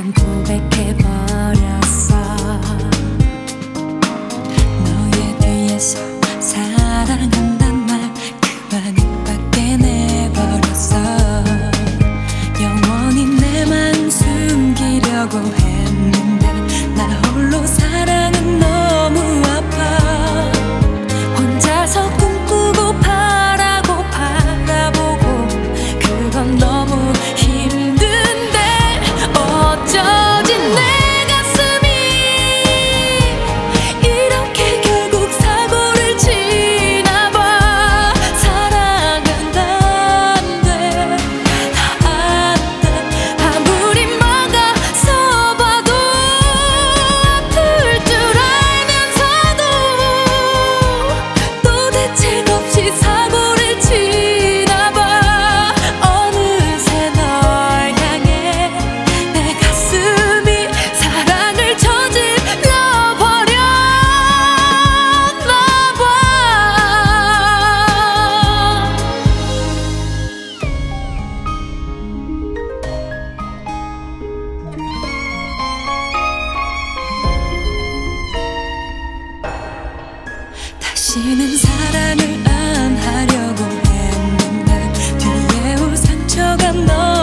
난 고백해버렸어. 너의 뒤에서 사랑한단 말 그만 입 밖에 내버렸어. 영원히 내만 숨기려고 했는데 나 홀로 사랑은 너무 아파. 혼자서 꿈꾸고 바라고 바라보고 그건 너무 힘든데 어쩌지 내 가슴이 이렇게 결국 사고를 치나봐. 사랑은 안 돼, 안 돼. 아무리 막아서봐도 아플 줄 알면서도 또 대책 없이 사고를 치나봐. 어느새 널 향해 내 가슴이 사랑을 저질러 버렸나봐. 다시는 사랑을 안 하려고 했는데 뒤에 올 상처가 너